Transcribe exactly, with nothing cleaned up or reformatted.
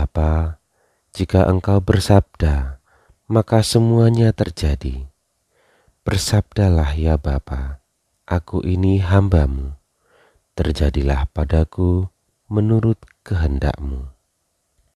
Bapa, jika Engkau bersabda, maka semuanya terjadi. Bersabdalah ya Bapa, aku ini hamba-Mu, terjadilah padaku menurut kehendak-Mu.